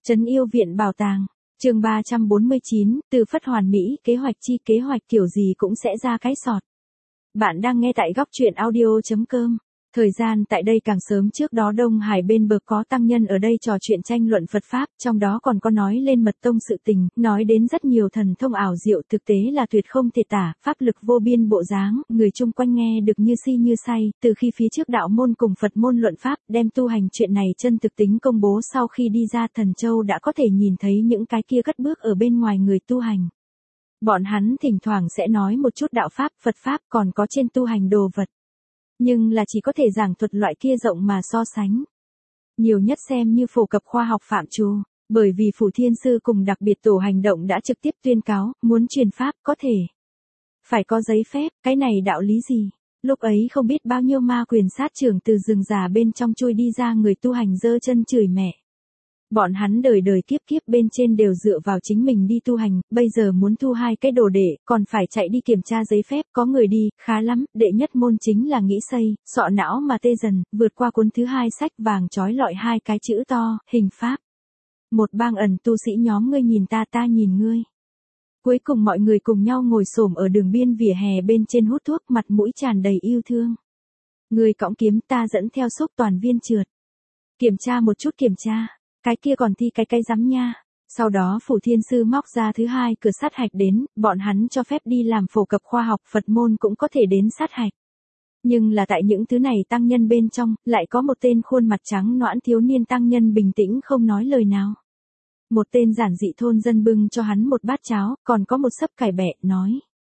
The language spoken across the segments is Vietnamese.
Trấn yêu viện bảo tàng. Chương 349, từ phất hoàn mỹ, kế hoạch kiểu gì cũng sẽ ra cái sọt. Bạn đang nghe tại góc truyện audio.com. Thời gian tại đây càng sớm, trước đó Đông Hải bên bờ có tăng nhân ở đây trò chuyện tranh luận Phật Pháp, trong đó còn có nói lên mật tông sự tình, nói đến rất nhiều thần thông ảo diệu, thực tế là tuyệt không thể tả, pháp lực vô biên bộ dáng, người chung quanh nghe được như si như say. Từ khi phía trước đạo môn cùng Phật môn luận Pháp, đem tu hành chuyện này chân thực tính công bố sau khi đi ra Thần Châu đã có thể nhìn thấy những cái kia cất bước ở bên ngoài người tu hành. Bọn hắn thỉnh thoảng sẽ nói một chút đạo Pháp, Phật Pháp, còn có trên tu hành đồ vật. Nhưng là chỉ có thể giảng thuật loại kia rộng mà so sánh. Nhiều nhất xem như phổ cập khoa học phạm trù, bởi vì Phủ Thiên Sư cùng đặc biệt tổ hành động đã trực tiếp tuyên cáo, muốn truyền Pháp có thể. Phải có giấy phép, cái này đạo lý gì? Lúc ấy không biết bao nhiêu ma quyền sát trưởng từ rừng già bên trong chui đi ra người tu hành giơ chân chửi mẹ. Bọn hắn đời đời kiếp kiếp bên trên đều dựa vào chính mình đi tu hành, bây giờ muốn thu hai cái đồ đệ, còn phải chạy đi kiểm tra giấy phép, có người đi, khá lắm, đệ nhất môn chính là nghĩ xây, sọ não mà tê dần, vượt qua cuốn thứ hai sách vàng trói lọi hai cái chữ to, hình Pháp. Một bang ẩn tu sĩ nhóm ngươi nhìn ta ta nhìn ngươi. Cuối cùng mọi người cùng nhau ngồi xổm ở đường biên vỉa hè bên trên hút thuốc, mặt mũi tràn đầy yêu thương. Người cõng kiếm, ta dẫn theo xúc toàn viên trượt. Kiểm tra một chút kiểm tra. Cái kia còn thi cái rắm nha. Sau đó Phủ Thiên Sư móc ra thứ hai cửa sát hạch đến, bọn hắn cho phép đi làm phổ cập khoa học, Phật môn cũng có thể đến sát hạch. Nhưng là tại những thứ này tăng nhân bên trong, lại có một tên khuôn mặt trắng nõn thiếu niên tăng nhân bình tĩnh không nói lời nào. Một tên giản dị thôn dân bưng cho hắn một bát cháo, còn có một sấp cải bẹ, nói.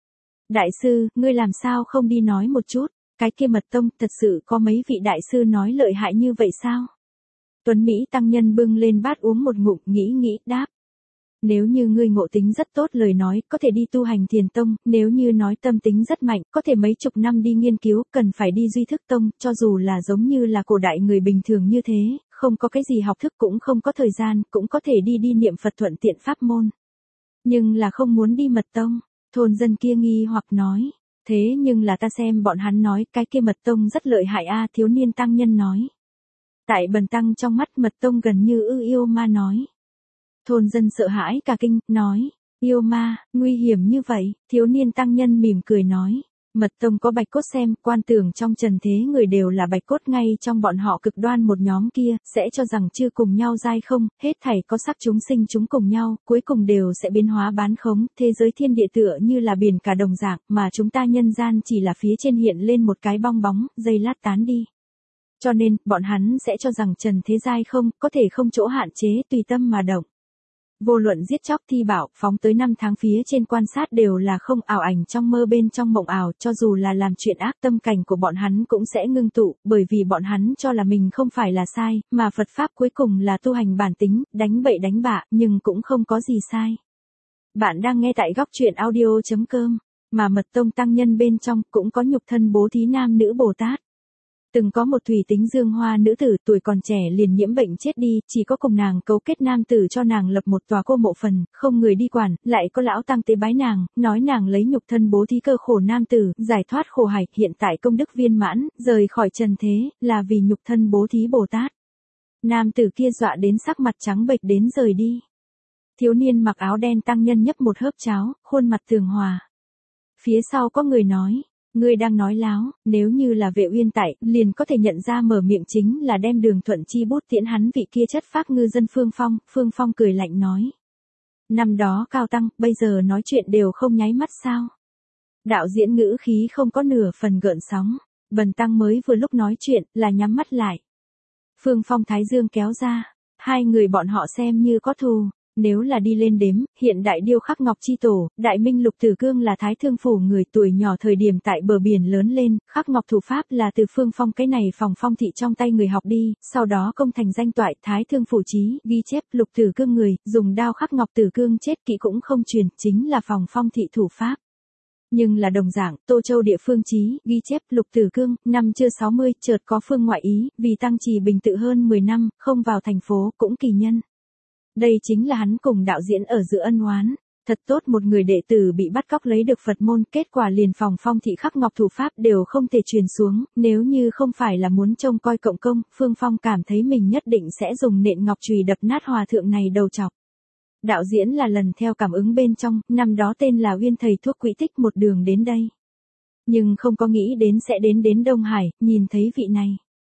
Đại sư, ngươi làm sao không đi nói một chút, cái kia mật tông, thật sự có mấy vị đại sư nói lợi hại như vậy sao? Tuấn Mỹ tăng nhân bưng lên bát uống một ngụm, nghĩ, đáp. Nếu như ngươi ngộ tính rất tốt lời nói, có thể đi tu hành thiền tông, nếu như nói tâm tính rất mạnh, có thể mấy chục năm đi nghiên cứu, cần phải đi duy thức tông, cho dù là giống như là cổ đại người bình thường như thế, không có cái gì học thức cũng không có thời gian, cũng có thể đi niệm Phật thuận tiện pháp môn. Nhưng là không muốn đi mật tông, thôn dân kia nghi hoặc nói. Thế nhưng là ta xem bọn hắn nói, cái kia mật tông rất lợi hại a, thiếu niên tăng nhân nói. Tại bần tăng trong mắt mật tông gần như yêu ma nói. Thôn dân sợ hãi cả kinh, nói, yêu ma, nguy hiểm như vậy, thiếu niên tăng nhân mỉm cười nói. Mật tông có bạch cốt xem, quan tưởng trong trần thế người đều là bạch cốt, ngay trong bọn họ cực đoan một nhóm kia, sẽ cho rằng chưa cùng nhau giai không, hết thảy có sắc chúng sinh chúng cùng nhau, cuối cùng đều sẽ biến hóa bán khống, thế giới thiên địa tựa như là biển cả đồng dạng, mà chúng ta nhân gian chỉ là phía trên hiện lên một cái bong bóng, giây lát tán đi. Cho nên, bọn hắn sẽ cho rằng trần thế giai không, có thể không chỗ hạn chế, tùy tâm mà động. Vô luận giết chóc thi bảo, phóng tới 5 tháng phía trên quan sát đều là không, ảo ảnh trong mơ bên trong mộng ảo, cho dù là làm chuyện ác, tâm cảnh của bọn hắn cũng sẽ ngưng tụ, bởi vì bọn hắn cho là mình không phải là sai, mà Phật Pháp cuối cùng là tu hành bản tính, đánh bậy đánh bạ, nhưng cũng không có gì sai. Bạn đang nghe tại góc truyện audio.com, mà mật tông tăng nhân bên trong cũng có nhục thân bố thí nam nữ Bồ Tát. Từng có một thủy tính dương hoa nữ tử tuổi còn trẻ liền nhiễm bệnh chết đi, chỉ có cùng nàng cấu kết nam tử cho nàng lập một tòa cô mộ phần, không người đi quản, lại có lão tăng tế bái nàng, nói nàng lấy nhục thân bố thí cơ khổ nam tử, giải thoát khổ hải, hiện tại công đức viên mãn, rời khỏi trần thế, là vì nhục thân bố thí Bồ Tát. Nam tử kia dọa đến sắc mặt trắng bệch đến rời đi. Thiếu niên mặc áo đen tăng nhân nhấp một hớp cháo, khuôn mặt tường hòa. Phía sau có người nói. Ngươi đang nói láo, nếu như là Vệ Uyên tại, liền có thể nhận ra mở miệng chính là đem Đường Thuận chi bút tiễn hắn vị kia chất phác ngư dân Phương Phong cười lạnh nói. Năm đó cao tăng, bây giờ nói chuyện đều không nháy mắt sao. Đạo diễn ngữ khí không có nửa phần gợn sóng, bần tăng mới vừa lúc nói chuyện, là nhắm mắt lại. Phương Phong thái dương kéo ra, hai người bọn họ xem như có thù. Nếu là đi lên đếm, hiện đại điêu khắc Ngọc Chi Tổ, Đại Minh Lục Tử Cương là Thái Thương Phủ người tuổi nhỏ thời điểm tại bờ biển lớn lên, khắc Ngọc thủ pháp là từ Phương Phong cái này phòng phong thị trong tay người học đi, sau đó công thành danh toại Thái Thương Phủ chí, ghi chép Lục Tử Cương người, dùng đao khắc Ngọc Tử Cương chết kỹ cũng không truyền, chính là phòng phong thị thủ pháp. Nhưng là đồng dạng, Tô Châu địa phương chí, ghi chép Lục Tử Cương, năm chưa 60, chợt có phương ngoại ý, vì tăng trì bình tự hơn 10 năm, không vào thành phố, cũng kỳ nhân. Đây chính là hắn cùng đạo diễn ở giữa ân oán. Thật tốt một người đệ tử bị bắt cóc lấy được Phật môn, kết quả liền phòng Phong thị khắc ngọc thủ pháp đều không thể truyền xuống, nếu như không phải là muốn trông coi cộng công, Phương Phong cảm thấy mình nhất định sẽ dùng nện ngọc chùy đập nát hòa thượng này đầu chọc. Đạo diễn là lần theo cảm ứng bên trong, năm đó tên là Uyên thầy thuốc quỹ tích một đường đến đây. Nhưng không có nghĩ đến sẽ đến Đông Hải, nhìn thấy vị này.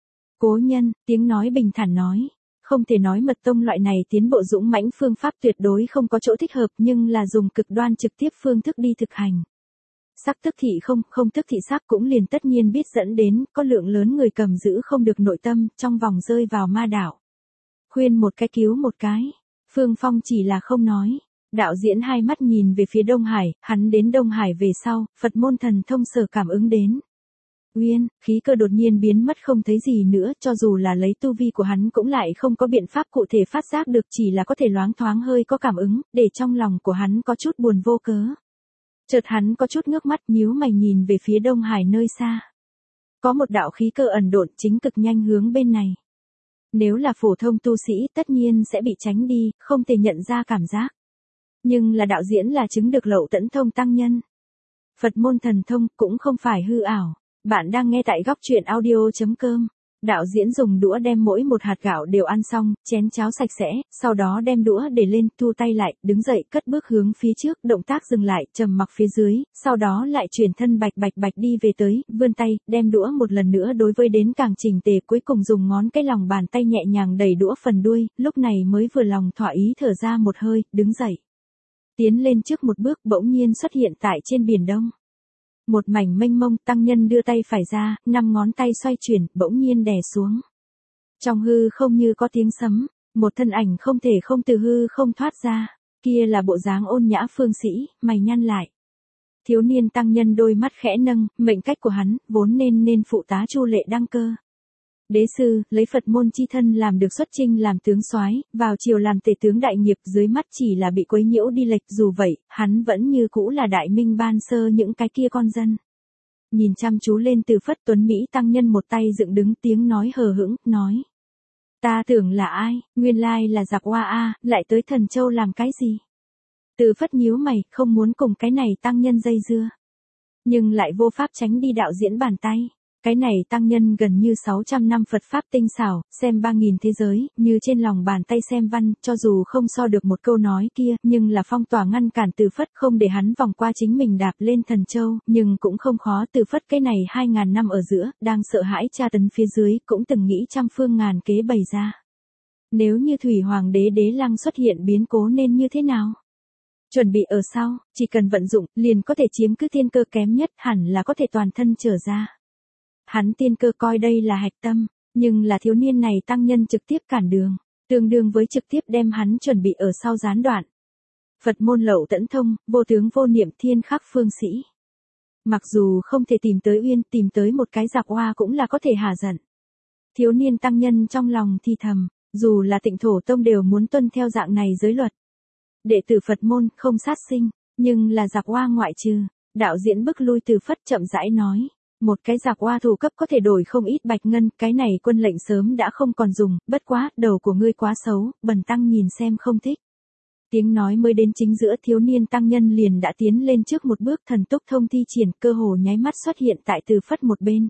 Cố nhân, tiếng nói bình thản nói. Không thể nói mật tông loại này tiến bộ dũng mãnh phương pháp tuyệt đối không có chỗ thích hợp nhưng là dùng cực đoan trực tiếp phương thức đi thực hành. Sắc tức thị không tức thị sắc cũng liền tất nhiên biết dẫn đến có lượng lớn người cầm giữ không được nội tâm trong vòng rơi vào ma đảo. Khuyên một cái cứu một cái. Phương Phong chỉ là không nói. Đạo diễn hai mắt nhìn về phía Đông Hải, hắn đến Đông Hải về sau, Phật môn thần thông sở cảm ứng đến. Uyên, khí cơ đột nhiên biến mất không thấy gì nữa, cho dù là lấy tu vi của hắn cũng lại không có biện pháp cụ thể phát giác được, chỉ là có thể loáng thoáng hơi có cảm ứng, để trong lòng của hắn có chút buồn vô cớ. Chợt hắn có chút ngước mắt nhíu mày nhìn về phía Đông Hải nơi xa. Có một đạo khí cơ ẩn độn chính cực nhanh hướng bên này. Nếu là phổ thông tu sĩ tất nhiên sẽ bị tránh đi, không thể nhận ra cảm giác. Nhưng là đạo diễn là chứng được Lậu Tẫn Thông tăng nhân. Phật môn thần thông cũng không phải hư ảo. Bạn đang nghe tại góc truyện audio.com. Đạo diễn dùng đũa đem mỗi một hạt gạo đều ăn xong, chén cháo sạch sẽ, sau đó đem đũa để lên, thu tay lại, đứng dậy, cất bước hướng phía trước, động tác dừng lại, trầm mặc phía dưới, sau đó lại chuyển thân bạch bạch đi về tới, vươn tay, đem đũa một lần nữa đối với đến càng chỉnh tề, cuối cùng dùng ngón cái lòng bàn tay nhẹ nhàng đẩy đũa phần đuôi, lúc này mới vừa lòng thỏa ý thở ra một hơi, đứng dậy. Tiến lên trước một bước bỗng nhiên xuất hiện tại trên biển Đông. Một mảnh mênh mông, tăng nhân đưa tay phải ra, 5 ngón tay xoay chuyển, bỗng nhiên đè xuống. Trong hư không như có tiếng sấm, một thân ảnh không thể không từ hư không thoát ra, kia là bộ dáng ôn nhã phương sĩ, mày nhăn lại. Thiếu niên tăng nhân đôi mắt khẽ nâng, mệnh cách của hắn, vốn nên phụ tá Chu Lệ đăng cơ. Đế sư, lấy Phật môn chi thân làm được xuất chinh làm tướng soái, vào triều làm tể tướng đại nghiệp, dưới mắt chỉ là bị quấy nhiễu đi lệch, dù vậy, hắn vẫn như cũ là đại minh ban sơ những cái kia con dân. Nhìn chăm chú lên Từ Phất, tuấn Mỹ tăng nhân một tay dựng đứng, tiếng nói hờ hững, nói. Ta tưởng là ai, nguyên lai là giặc Hoa A, lại tới Thần Châu làm cái gì? Từ Phất nhíu mày, không muốn cùng cái này tăng nhân dây dưa. Nhưng lại vô pháp tránh đi đạo diễn bàn tay. Cái này tăng nhân gần như 600 năm Phật Pháp tinh xảo, xem 3.000 thế giới, như trên lòng bàn tay xem văn, cho dù không so được một câu nói kia, nhưng là phong tỏa ngăn cản Từ Phất không để hắn vòng qua chính mình đạp lên Thần Châu, nhưng cũng không khó. Từ Phất cái này 2.000 năm ở giữa, đang sợ hãi tra tấn phía dưới, cũng từng nghĩ trăm phương ngàn kế bày ra. Nếu như Thủy Hoàng đế Đế Lăng xuất hiện biến cố nên như thế nào? Chuẩn bị ở sau, chỉ cần vận dụng, liền có thể chiếm cứ thiên cơ, kém nhất hẳn là có thể toàn thân trở ra. Hắn tiên cơ coi đây là hạch tâm, nhưng là thiếu niên này tăng nhân trực tiếp cản đường, tương đương với trực tiếp đem hắn chuẩn bị ở sau gián đoạn. Phật môn Lậu Tẫn Thông, vô tướng vô niệm, thiên khắc phương sĩ. Mặc dù không thể tìm tới Uyên, tìm tới một cái giặc Hoa cũng là có thể hạ giận. Thiếu niên tăng nhân trong lòng thì thầm, dù là Tịnh Thổ Tông đều muốn tuân theo dạng này giới luật. Đệ tử Phật môn không sát sinh, nhưng là giặc Hoa ngoại trừ. Đạo diễn bức lui Từ Phất chậm rãi nói. Một cái giặc Hoa thủ cấp có thể đổi không ít bạch ngân, cái này quân lệnh sớm đã không còn dùng, bất quá, đầu của ngươi quá xấu, bần tăng nhìn xem không thích. Tiếng nói mới đến chính giữa, thiếu niên tăng nhân liền đã tiến lên trước một bước, thần túc thông thi triển, cơ hồ nháy mắt xuất hiện tại Từ Phất một bên.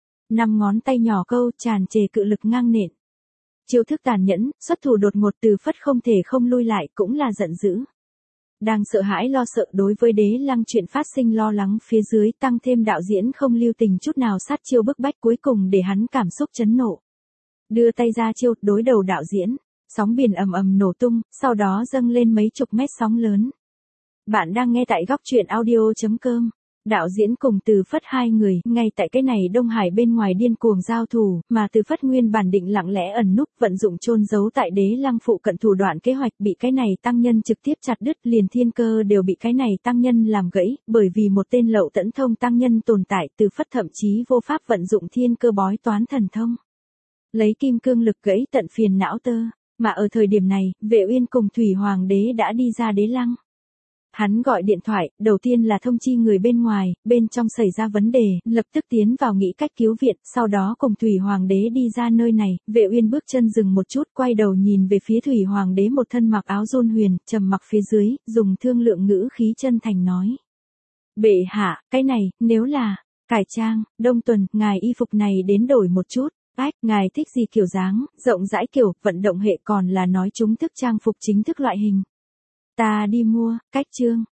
5 ngón tay nhỏ câu, tràn trề cự lực ngang nện. Chiêu thức tàn nhẫn, xuất thủ đột ngột, Từ Phất không thể không lui lại, cũng là giận dữ. Đang sợ hãi lo sợ đối với Đế Lăng chuyện phát sinh lo lắng phía dưới, tăng thêm đạo diễn không lưu tình chút nào sát chiêu bức bách, cuối cùng để hắn cảm xúc chấn nộ. Đưa tay ra chiêu, đối đầu đạo diễn, sóng biển ầm ầm nổ tung, sau đó dâng lên mấy chục mét sóng lớn. Bạn đang nghe tại góc truyện audio.com. Đạo diễn cùng Từ Phất hai người, ngay tại cái này Đông Hải bên ngoài điên cuồng giao thủ, mà Từ Phất nguyên bản định lặng lẽ ẩn núp, vận dụng chôn giấu tại Đế Lăng phụ cận thủ đoạn kế hoạch, bị cái này tăng nhân trực tiếp chặt đứt, liền thiên cơ đều bị cái này tăng nhân làm gãy, bởi vì một tên Lậu Tẫn Thông tăng nhân tồn tại, Từ Phất thậm chí vô pháp vận dụng thiên cơ bói toán thần thông. Lấy kim cương lực gãy tận phiền não tơ, mà ở thời điểm này, Vệ Uyên cùng Thủy Hoàng đế đã đi ra Đế Lăng. Hắn gọi điện thoại, đầu tiên là thông chi người bên ngoài, bên trong xảy ra vấn đề, lập tức tiến vào nghĩ cách cứu viện, sau đó cùng Thủy Hoàng đế đi ra nơi này. Vệ Uyên bước chân dừng một chút, quay đầu nhìn về phía Thủy Hoàng đế một thân mặc áo rôn huyền, trầm mặc phía dưới, dùng thương lượng ngữ khí chân thành nói. Bệ hạ, cái này, nếu là cải trang, Đông Tuần, ngài y phục này đến đổi một chút. Ách, ngài thích gì kiểu dáng, rộng rãi kiểu, vận động hệ còn là nói chúng thức trang phục chính thức loại hình. Ta đi mua, cách chương.